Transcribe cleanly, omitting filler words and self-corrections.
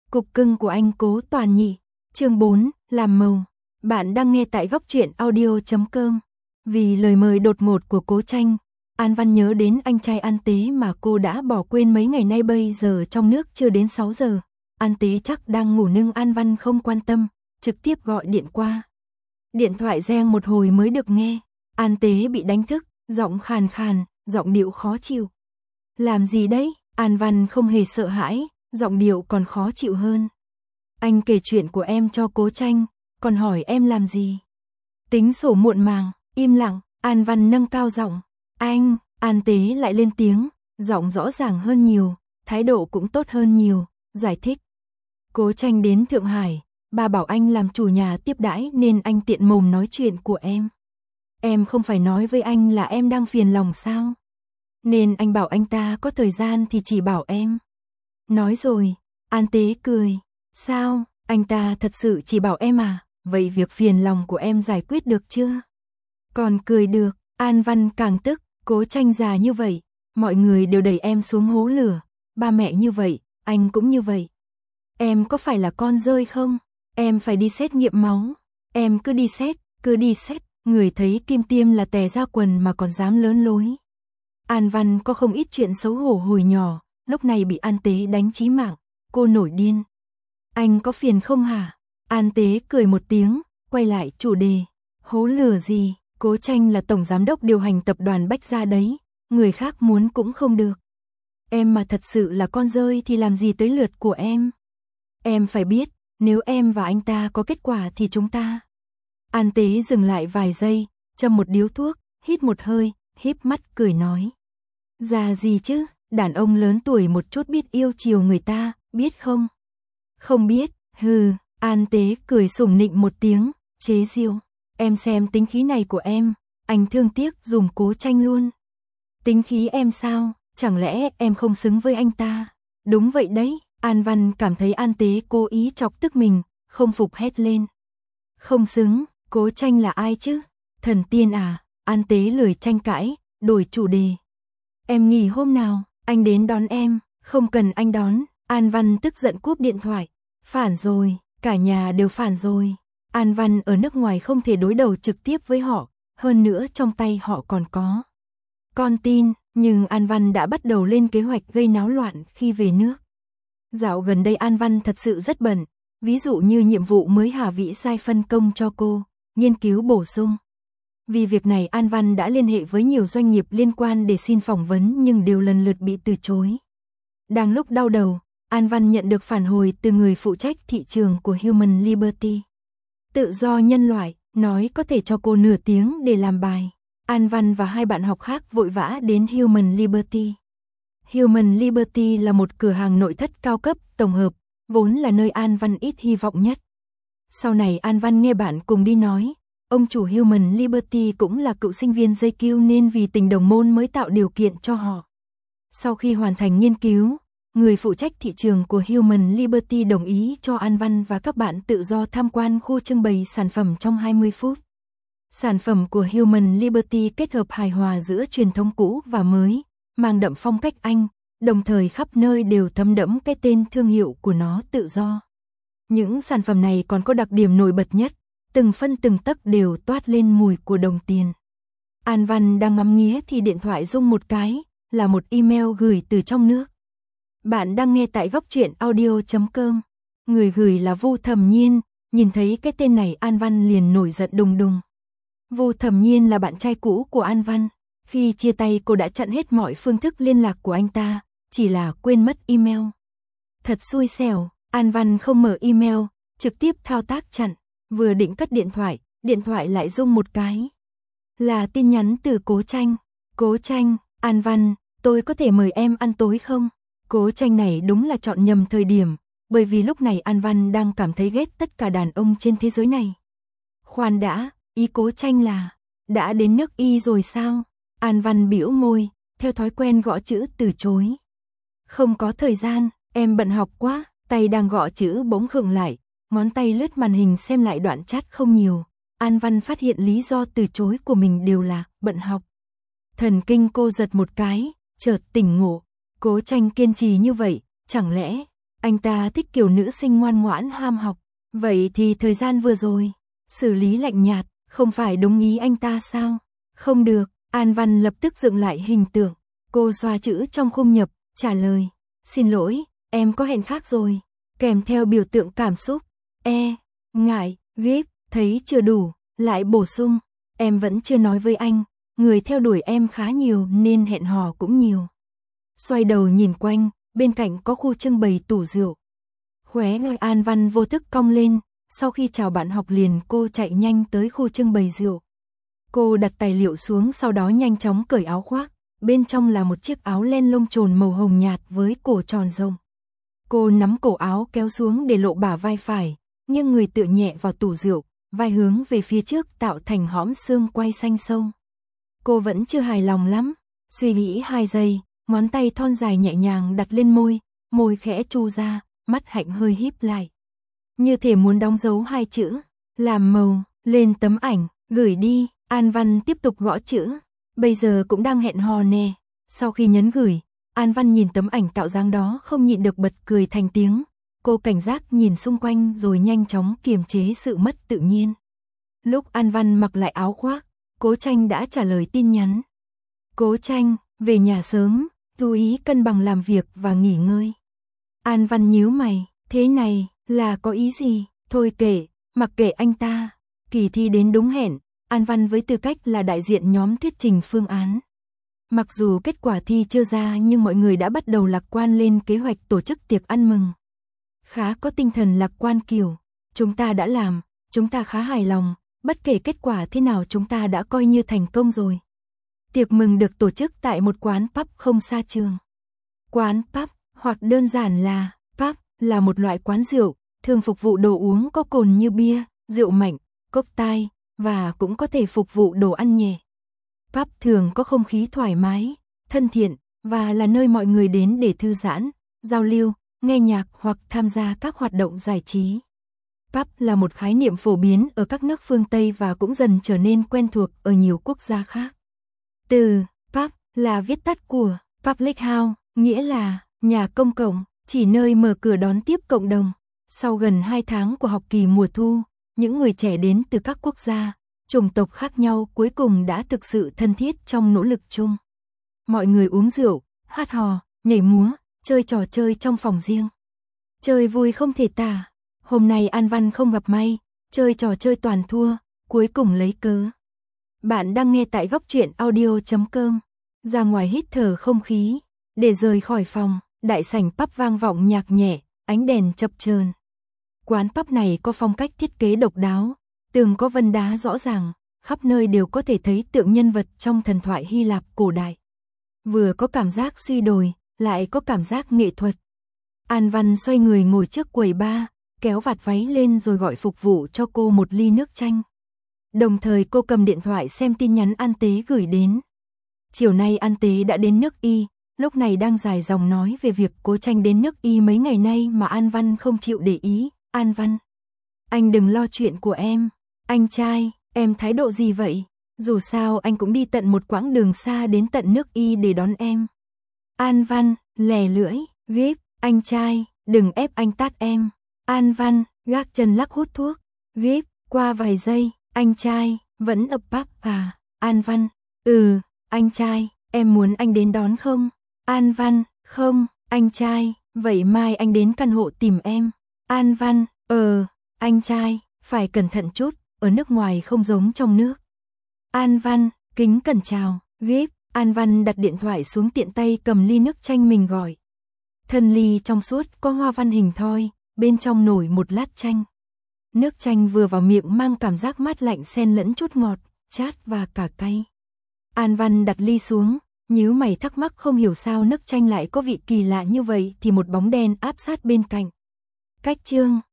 Cục cưng của anh Cố Toàn Nhị, chương 4, làm màu. Bạn đang nghe tại góc truyện audio.com. Vì lời mời đột ngột của Cố Tranh, An Văn nhớ đến anh trai An Tế mà cô đã bỏ quên mấy ngày nay, bây giờ trong nước chưa đến 6 giờ. An Tế chắc đang ngủ nhưng An Văn không quan tâm, trực tiếp gọi điện qua. Điện thoại reng một hồi mới được nghe. An Tế bị đánh thức, giọng khàn khàn, giọng điệu khó chịu. Làm gì đấy? An Văn không hề sợ hãi, giọng điệu còn khó chịu hơn. Anh kể chuyện của em cho Cố Tranh, còn hỏi em làm gì? Tính sổ muộn màng, im lặng. An Văn nâng cao giọng. Anh, An Tế lại lên tiếng, giọng rõ ràng hơn nhiều, thái độ cũng tốt hơn nhiều, giải thích. Cố Tranh đến Thượng Hải, ba bảo anh làm chủ nhà tiếp đãi nên anh tiện mồm nói chuyện của em. Em không phải nói với anh là em đang phiền lòng sao? Nên anh bảo anh ta có thời gian thì chỉ bảo em. Nói rồi, An Tế cười. Sao, anh ta thật sự chỉ bảo em à? Vậy việc phiền lòng của em giải quyết được chưa? Còn cười được. An Văn càng tức. Cố Tranh già như vậy, mọi người đều đẩy em xuống hố lửa. Ba mẹ như vậy, anh cũng như vậy. Em có phải là con rơi không? Em phải đi xét nghiệm máu. Em cứ đi xét. Người thấy kim tiêm là tè ra quần mà còn dám lớn lối. An Văn có không ít chuyện xấu hổ hồi nhỏ, lúc này bị An Tế đánh chí mạng, cô nổi điên. Anh có phiền không hả? An Tế cười một tiếng, quay lại chủ đề. Hố lửa gì? Cố Tranh là tổng giám đốc điều hành tập đoàn Bách Gia đấy, người khác muốn cũng không được. Em mà thật sự là con rơi thì làm gì tới lượt của em? Em phải biết, nếu em và anh ta có kết quả thì chúng ta. An Tế dừng lại vài giây, châm một điếu thuốc, hít một hơi, híp mắt cười nói. Già gì chứ, đàn ông lớn tuổi một chút biết yêu chiều người ta, biết không? Không biết, hừ. An Tế cười sủng nịnh một tiếng, chế giễu. Em xem tính khí này của em, anh thương tiếc dùng Cố Tranh luôn. Tính khí em sao, chẳng lẽ em không xứng với anh ta? Đúng vậy đấy. An Văn cảm thấy An Tế cố ý chọc tức mình, không phục hét lên. Không xứng, Cố Tranh là ai chứ? Thần tiên à? An Tế lười tranh cãi, đổi chủ đề. Em nghỉ hôm nào, anh đến đón em. Không cần anh đón. An Văn tức giận cúp điện thoại. Phản rồi, cả nhà đều phản rồi. An Văn ở nước ngoài không thể đối đầu trực tiếp với họ, hơn nữa trong tay họ còn có con tin, nhưng An Văn đã bắt đầu lên kế hoạch gây náo loạn khi về nước. Dạo gần đây An Văn thật sự rất bận, ví dụ như nhiệm vụ mới Hà Vĩ sai phân công cho cô, nghiên cứu bổ sung. Vì việc này An Văn đã liên hệ với nhiều doanh nghiệp liên quan để xin phỏng vấn nhưng đều lần lượt bị từ chối. Đang lúc đau đầu, An Văn nhận được phản hồi từ người phụ trách thị trường của Human Liberty. Tự do nhân loại, nói có thể cho cô nửa tiếng để làm bài. An Văn và hai bạn học khác vội vã đến Human Liberty. Human Liberty là một cửa hàng nội thất cao cấp, tổng hợp, vốn là nơi An Văn ít hy vọng nhất. Sau này An Văn nghe bạn cùng đi nói, ông chủ Human Liberty cũng là cựu sinh viên JQ nên vì tình đồng môn mới tạo điều kiện cho họ. Sau khi hoàn thành nghiên cứu, người phụ trách thị trường của Human Liberty đồng ý cho An Văn và các bạn tự do tham quan khu trưng bày sản phẩm trong 20 phút. Sản phẩm của Human Liberty kết hợp hài hòa giữa truyền thống cũ và mới, mang đậm phong cách Anh, đồng thời khắp nơi đều thấm đẫm cái tên thương hiệu của nó tự do. Những sản phẩm này còn có đặc điểm nổi bật nhất, từng phân từng tấc đều toát lên mùi của đồng tiền. An Văn đang ngắm nghía thì điện thoại rung một cái, là một email gửi từ trong nước. Bạn đang nghe tại góc truyện audio.com. Người gửi là Vu Thẩm Nhiên, nhìn thấy cái tên này An Văn liền nổi giận đùng đùng. Vu Thẩm Nhiên là bạn trai cũ của An Văn. Khi chia tay cô đã chặn hết mọi phương thức liên lạc của anh ta, chỉ là quên mất email. Thật xui xẻo, An Văn không mở email, trực tiếp thao tác chặn. Vừa định cất điện thoại lại rung một cái. Là tin nhắn từ Cố Tranh. Cố Tranh, An Văn, tôi có thể mời em ăn tối không? Cố Tranh này đúng là chọn nhầm thời điểm, bởi vì lúc này An Văn đang cảm thấy ghét tất cả đàn ông trên thế giới này. Khoan đã, ý Cố Tranh là, đã đến nước Y rồi sao? An Văn bĩu môi, theo thói quen gõ chữ từ chối. Không có thời gian, em bận học quá, tay đang gõ chữ bỗng khựng lại, ngón tay lướt màn hình xem lại đoạn chat không nhiều. An Văn phát hiện lý do từ chối của mình đều là bận học. Thần kinh cô giật một cái, chợt tỉnh ngộ. Cố Tranh kiên trì như vậy, chẳng lẽ Anh ta thích kiểu nữ sinh ngoan ngoãn ham học. Vậy thì thời gian vừa rồi, xử lý lạnh nhạt, không phải đúng ý anh ta sao? Không được, An Văn lập tức dựng lại hình tượng. Cô xoa chữ trong khung nhập, trả lời. Xin lỗi, em có hẹn khác rồi. Kèm theo biểu tượng cảm xúc. Ngại, ghép, thấy chưa đủ, lại bổ sung. Em vẫn chưa nói với anh, người theo đuổi em khá nhiều nên hẹn hò cũng nhiều. Xoay đầu nhìn quanh, bên cạnh có khu trưng bày tủ rượu. Khóe môi An Văn vô thức cong lên, sau khi chào bạn học liền cô chạy nhanh tới khu trưng bày rượu. Cô đặt tài liệu xuống sau đó nhanh chóng cởi áo khoác, bên trong là một chiếc áo len lông trồn màu hồng nhạt với cổ tròn rộng. Cô nắm cổ áo kéo xuống để lộ bả vai phải, nghiêng người tựa nhẹ vào tủ rượu, vai hướng về phía trước tạo thành hõm xương quai xanh sâu. Cô vẫn chưa hài lòng lắm, suy nghĩ 2 giây, ngón tay thon dài nhẹ nhàng đặt lên môi, môi khẽ chu ra, mắt hạnh hơi híp lại. Như thể muốn đóng dấu 2 chữ, làm màu, lên tấm ảnh, gửi đi. An Văn tiếp tục gõ chữ, bây giờ cũng đang hẹn hò nè. Sau khi nhấn gửi, An Văn nhìn tấm ảnh tạo dáng đó không nhịn được bật cười thành tiếng. Cô cảnh giác nhìn xung quanh rồi nhanh chóng kiềm chế sự mất tự nhiên. Lúc An Văn mặc lại áo khoác, Cố Tranh đã trả lời tin nhắn. Cố Tranh, về nhà sớm, chú ý cân bằng làm việc và nghỉ ngơi. An Văn nhíu mày, thế này là có ý gì? Thôi kệ, mặc kệ anh ta. Kỳ thi đến đúng hẹn, An Văn với tư cách là đại diện nhóm thuyết trình phương án. Mặc dù kết quả thi chưa ra nhưng mọi người đã bắt đầu lạc quan lên kế hoạch tổ chức tiệc ăn mừng. Khá có tinh thần lạc quan kiểu, chúng ta đã làm, chúng ta khá hài lòng, bất kể kết quả thế nào chúng ta đã coi như thành công rồi. Tiệc mừng được tổ chức tại một quán pub không xa trường. Quán pub, hoặc đơn giản là pub, là một loại quán rượu, thường phục vụ đồ uống có cồn như bia, rượu mạnh, cocktail, và cũng có thể phục vụ đồ ăn nhẹ. Pub thường có không khí thoải mái, thân thiện, và là nơi mọi người đến để thư giãn, giao lưu, nghe nhạc hoặc tham gia các hoạt động giải trí. Pub là một khái niệm phổ biến ở các nước phương Tây và cũng dần trở nên quen thuộc ở nhiều quốc gia khác. Từ pub là viết tắt của public house, nghĩa là nhà công cộng, chỉ nơi mở cửa đón tiếp cộng đồng. Sau gần 2 tháng của học kỳ mùa thu, những người trẻ đến từ các quốc gia, chủng tộc khác nhau cuối cùng đã thực sự thân thiết trong nỗ lực chung. Mọi người uống rượu, hát hò, nhảy múa, chơi trò chơi trong phòng riêng. Chơi vui không thể tả. Hôm nay An Văn không gặp may, chơi trò chơi toàn thua, cuối cùng lấy cớ. Bạn đang nghe tại góc truyện audio.com. Ra ngoài hít thở không khí, để rời khỏi phòng, đại sảnh pub vang vọng nhạc nhẹ, ánh đèn chập chờn. Quán pub này có phong cách thiết kế độc đáo, tường có vân đá rõ ràng, khắp nơi đều có thể thấy tượng nhân vật trong thần thoại Hy Lạp cổ đại. Vừa có cảm giác suy đồi, lại có cảm giác nghệ thuật. An Văn xoay người ngồi trước quầy bar, kéo vạt váy lên rồi gọi phục vụ cho cô một ly nước chanh. Đồng thời cô cầm điện thoại xem tin nhắn An Tế gửi đến. Chiều nay An Tế đã đến nước Y, lúc này đang dài dòng nói về việc Cố Tranh đến nước Y mấy ngày nay mà An Văn không chịu để ý. An Văn, anh đừng lo chuyện của em. Anh trai, em thái độ gì vậy? Dù sao anh cũng đi tận một quãng đường xa đến tận nước Y để đón em. An Văn, lè lưỡi, ghép, anh trai, đừng ép anh tát em. An Văn, gác chân lắc hút thuốc, ghép, qua vài giây, anh trai, vẫn ập bắp à? An Văn, anh trai, em muốn anh đến đón không? An Văn, không, anh trai, vậy mai anh đến căn hộ tìm em. An Văn, anh trai, phải cẩn thận chút, ở nước ngoài không giống trong nước. An Văn, kính cẩn chào, ghép, An Văn đặt điện thoại xuống tiện tay cầm ly nước chanh mình gọi. Thân ly trong suốt có hoa văn hình thoi, bên trong nổi một lát chanh. Nước chanh vừa vào miệng mang cảm giác mát lạnh xen lẫn chút ngọt, chát và cả cay. An Văn đặt ly xuống, nhíu mày thắc mắc không hiểu sao nước chanh lại có vị kỳ lạ như vậy thì một bóng đen áp sát bên cạnh. Cách chương